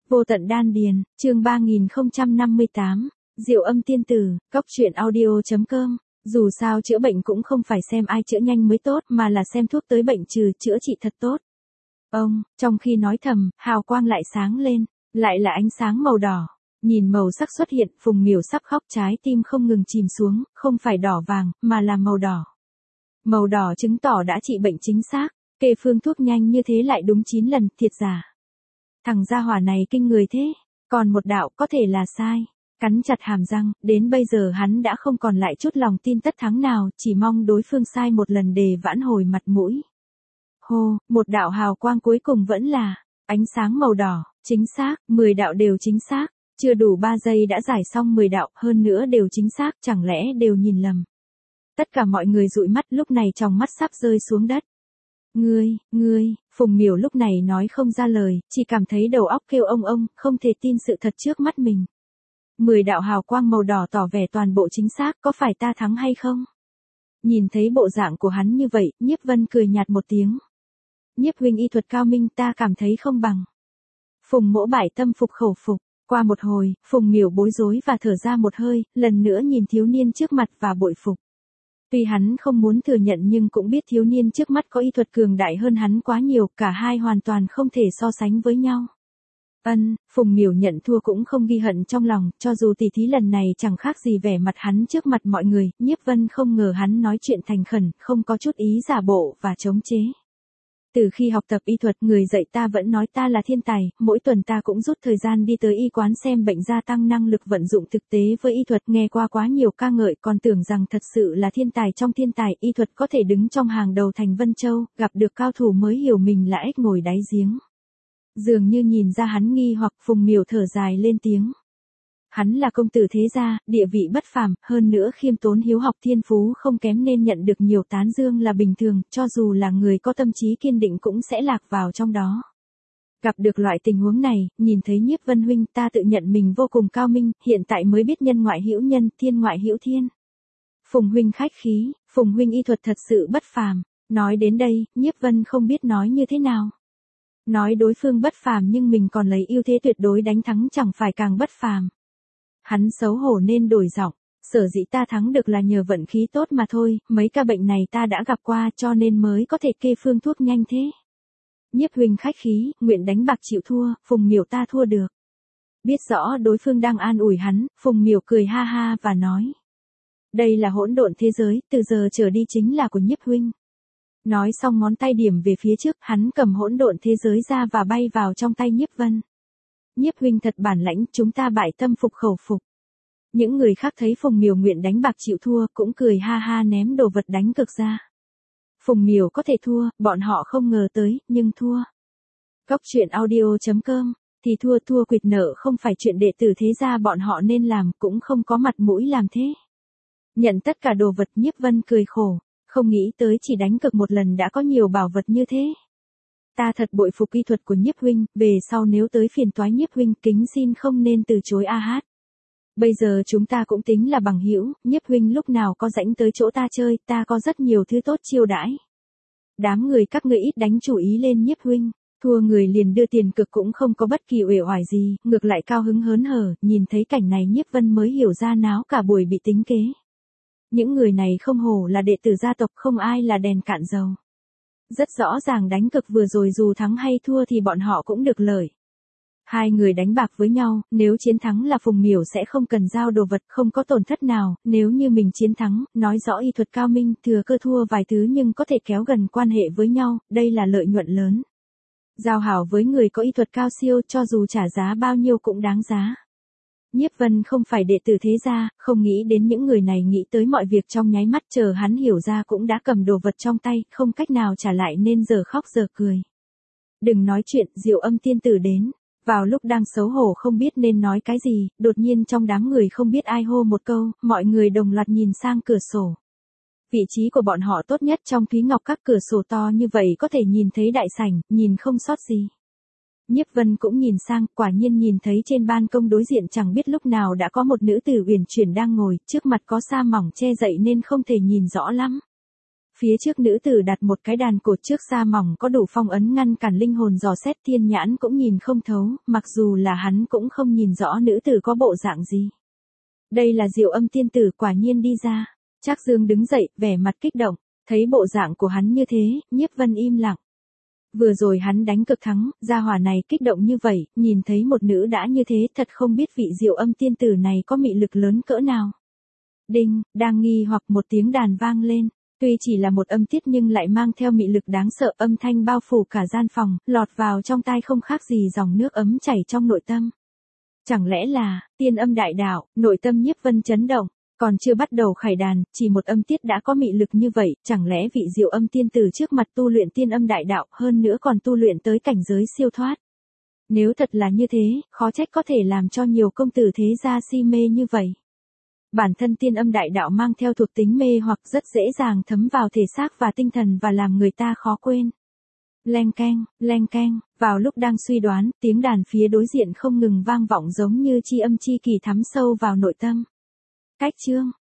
Vô tận đan điền, chương 3058, Diệu Âm Tiên Tử, Cóc truyện audio.com. Dù sao chữa bệnh cũng không phải xem ai chữa nhanh mới tốt mà là xem thuốc tới bệnh trừ chữa trị thật tốt. Ông, trong khi nói thầm, hào quang lại sáng lên, lại là ánh sáng màu đỏ. Nhìn màu sắc xuất hiện, Phùng Miểu sắp khóc, trái tim không ngừng chìm xuống, không phải đỏ vàng, mà là màu đỏ. Màu đỏ chứng tỏ đã trị bệnh chính xác, kê phương thuốc nhanh như thế lại đúng 9 lần, thiệt giả. Thằng gia hỏa này kinh người thế, còn một đạo có thể là sai. Cắn chặt hàm răng, đến bây giờ hắn đã không còn lại chút lòng tin tất thắng nào, chỉ mong đối phương sai một lần để vãn hồi mặt mũi. Hô, một đạo hào quang cuối cùng vẫn là ánh sáng màu đỏ, chính xác, 10 đạo đều chính xác, chưa đủ 3 giây đã giải xong 10 đạo, hơn nữa đều chính xác, chẳng lẽ đều nhìn lầm. Tất cả mọi người dụi mắt, lúc này tròng mắt sắp rơi xuống đất. Ngươi, Phùng Miểu lúc này nói không ra lời, chỉ cảm thấy đầu óc kêu ông, không thể tin sự thật trước mắt mình. 10 đạo hào quang màu đỏ tỏ vẻ toàn bộ chính xác, có phải ta thắng hay không? Nhìn thấy bộ dạng của hắn như vậy, Nhiếp Vân cười nhạt một tiếng. Nhiếp huynh y thuật cao minh, ta cảm thấy không bằng. Phùng Mỗ bải tâm phục khẩu phục. Qua một hồi, Phùng Miểu bối rối và thở ra một hơi, lần nữa nhìn thiếu niên trước mặt và bội phục. Tuy hắn không muốn thừa nhận nhưng cũng biết thiếu niên trước mắt có y thuật cường đại hơn hắn quá nhiều, cả hai hoàn toàn không thể so sánh với nhau. Phùng Miểu nhận thua cũng không ghi hận trong lòng, cho dù tỉ thí lần này chẳng khác gì vẻ mặt hắn trước mặt mọi người, Nhiếp Vân không ngờ hắn nói chuyện thành khẩn, không có chút ý giả bộ và chống chế. Từ khi học tập y thuật, người dạy ta vẫn nói ta là thiên tài, mỗi tuần ta cũng rút thời gian đi tới y quán xem bệnh, gia tăng năng lực vận dụng thực tế với y thuật, nghe qua quá nhiều ca ngợi, còn tưởng rằng thật sự là thiên tài trong thiên tài, y thuật có thể đứng trong hàng đầu thành Vân Châu, gặp được cao thủ mới hiểu mình là ếch ngồi đáy giếng. Dường như nhìn ra hắn nghi hoặc, Phùng Miểu thở dài lên tiếng. Hắn là công tử thế gia, địa vị bất phàm, hơn nữa khiêm tốn hiếu học, thiên phú không kém nên nhận được nhiều tán dương là bình thường, cho dù là người có tâm trí kiên định cũng sẽ lạc vào trong đó. Gặp được loại tình huống này, nhìn thấy Nhiếp Vân huynh, ta tự nhận mình vô cùng cao minh, hiện tại mới biết nhân ngoại hữu nhân, thiên ngoại hữu thiên. Phùng huynh khách khí, Phùng huynh y thuật thật sự bất phàm. Nói đến đây, Nhiếp Vân không biết nói như thế nào. Nói đối phương bất phàm nhưng mình còn lấy ưu thế tuyệt đối đánh thắng chẳng phải càng bất phàm. Hắn xấu hổ nên đổi giọng, sở dĩ ta thắng được là nhờ vận khí tốt mà thôi, mấy ca bệnh này ta đã gặp qua cho nên mới có thể kê phương thuốc nhanh thế. Nhiếp huynh khách khí, nguyện đánh bạc chịu thua, Phùng Miểu ta thua được. Biết rõ đối phương đang an ủi hắn, Phùng Miểu cười ha ha và nói. Đây là hỗn độn thế giới, từ giờ trở đi chính là của Nhiếp huynh. Nói xong ngón tay điểm về phía trước, hắn cầm hỗn độn thế giới ra và bay vào trong tay Nhiếp Vân. Nhiếp huynh thật bản lãnh, chúng ta bại tâm phục khẩu phục. Những người khác thấy Phùng Miểu nguyện đánh bạc chịu thua cũng cười ha ha ném đồ vật đánh cược ra. Phùng Miểu có thể thua, bọn họ không ngờ tới, nhưng thua. Cóc truyện audio.com, thì thua quỵt nợ không phải chuyện đệ tử thế gia bọn họ nên làm, cũng không có mặt mũi làm thế. Nhận tất cả đồ vật, Nhiếp Vân cười khổ, không nghĩ tới chỉ đánh cược một lần đã có nhiều bảo vật như thế. Ta thật bội phục y thuật của Nhiếp huynh, về sau nếu tới phiền toái Nhiếp huynh kính xin không nên từ chối a hát. Bây giờ chúng ta cũng tính là bằng hữu, Nhiếp huynh lúc nào có rảnh tới chỗ ta chơi, ta có rất nhiều thứ tốt chiêu đãi. Đám người các ngươi ít đánh chủ ý lên Nhiếp huynh, thua người liền đưa tiền cực cũng không có bất kỳ uể oải gì, ngược lại cao hứng hớn hở, nhìn thấy cảnh này Nhiếp Vân mới hiểu ra náo cả buổi bị tính kế. Những người này không hổ là đệ tử gia tộc, không ai là đèn cạn dầu. Rất rõ ràng đánh cực vừa rồi dù thắng hay thua thì bọn họ cũng được lợi. Hai người đánh bạc với nhau, nếu chiến thắng là Phùng Miểu sẽ không cần giao đồ vật, không có tổn thất nào, nếu như mình chiến thắng, nói rõ y thuật cao minh, thừa cơ thua vài thứ nhưng có thể kéo gần quan hệ với nhau, đây là lợi nhuận lớn. Giao hảo với người có y thuật cao siêu cho dù trả giá bao nhiêu cũng đáng giá. Nhiếp Vân không phải đệ tử thế gia, không nghĩ đến những người này nghĩ tới mọi việc trong nháy mắt, chờ hắn hiểu ra cũng đã cầm đồ vật trong tay, không cách nào trả lại nên giờ khóc giờ cười. Đừng nói chuyện, Diệu Âm Tiên Tử đến. Vào lúc đang xấu hổ không biết nên nói cái gì, đột nhiên trong đám người không biết ai hô một câu, mọi người đồng loạt nhìn sang cửa sổ. Vị trí của bọn họ tốt nhất trong Thúy Ngọc các, cửa sổ to như vậy có thể nhìn thấy đại sảnh, nhìn không sót gì. Nhiếp Vân cũng nhìn sang, quả nhiên nhìn thấy trên ban công đối diện chẳng biết lúc nào đã có một nữ tử uyển chuyển đang ngồi, trước mặt có sa mỏng che dậy nên không thể nhìn rõ lắm. Phía trước nữ tử đặt một cái đàn cột trước da mỏng có đủ phong ấn ngăn cản linh hồn dò xét, thiên nhãn cũng nhìn không thấu, mặc dù là hắn cũng không nhìn rõ nữ tử có bộ dạng gì. Đây là Diệu Âm tiên tử quả nhiên đi ra. Trác Dương đứng dậy, vẻ mặt kích động, thấy bộ dạng của hắn như thế, Nhiếp Vân im lặng. Vừa rồi hắn đánh cực thắng, gia hỏa này kích động như vậy, nhìn thấy một nữ đã như thế thật không biết vị Diệu Âm tiên tử này có mị lực lớn cỡ nào. Đinh, đang nghi hoặc một tiếng đàn vang lên. Tuy chỉ là một âm tiết nhưng lại mang theo mị lực đáng sợ, âm thanh bao phủ cả gian phòng, lọt vào trong tai không khác gì dòng nước ấm chảy trong nội tâm. Chẳng lẽ là tiên âm đại đạo? Nội tâm Nhiếp Vân chấn động, còn chưa bắt đầu khải đàn, chỉ một âm tiết đã có mị lực như vậy, chẳng lẽ vị Diệu Âm tiên tử trước mặt tu luyện tiên âm đại đạo, hơn nữa còn tu luyện tới cảnh giới siêu thoát. Nếu thật là như thế, khó trách có thể làm cho nhiều công tử thế gia si mê như vậy. Bản thân tiên âm đại đạo mang theo thuộc tính mê hoặc rất dễ dàng thấm vào thể xác và tinh thần và làm người ta khó quên. Leng keng, vào lúc đang suy đoán, tiếng đàn phía đối diện không ngừng vang vọng giống như chi âm chi kỳ thắm sâu vào nội tâm. Cách chương,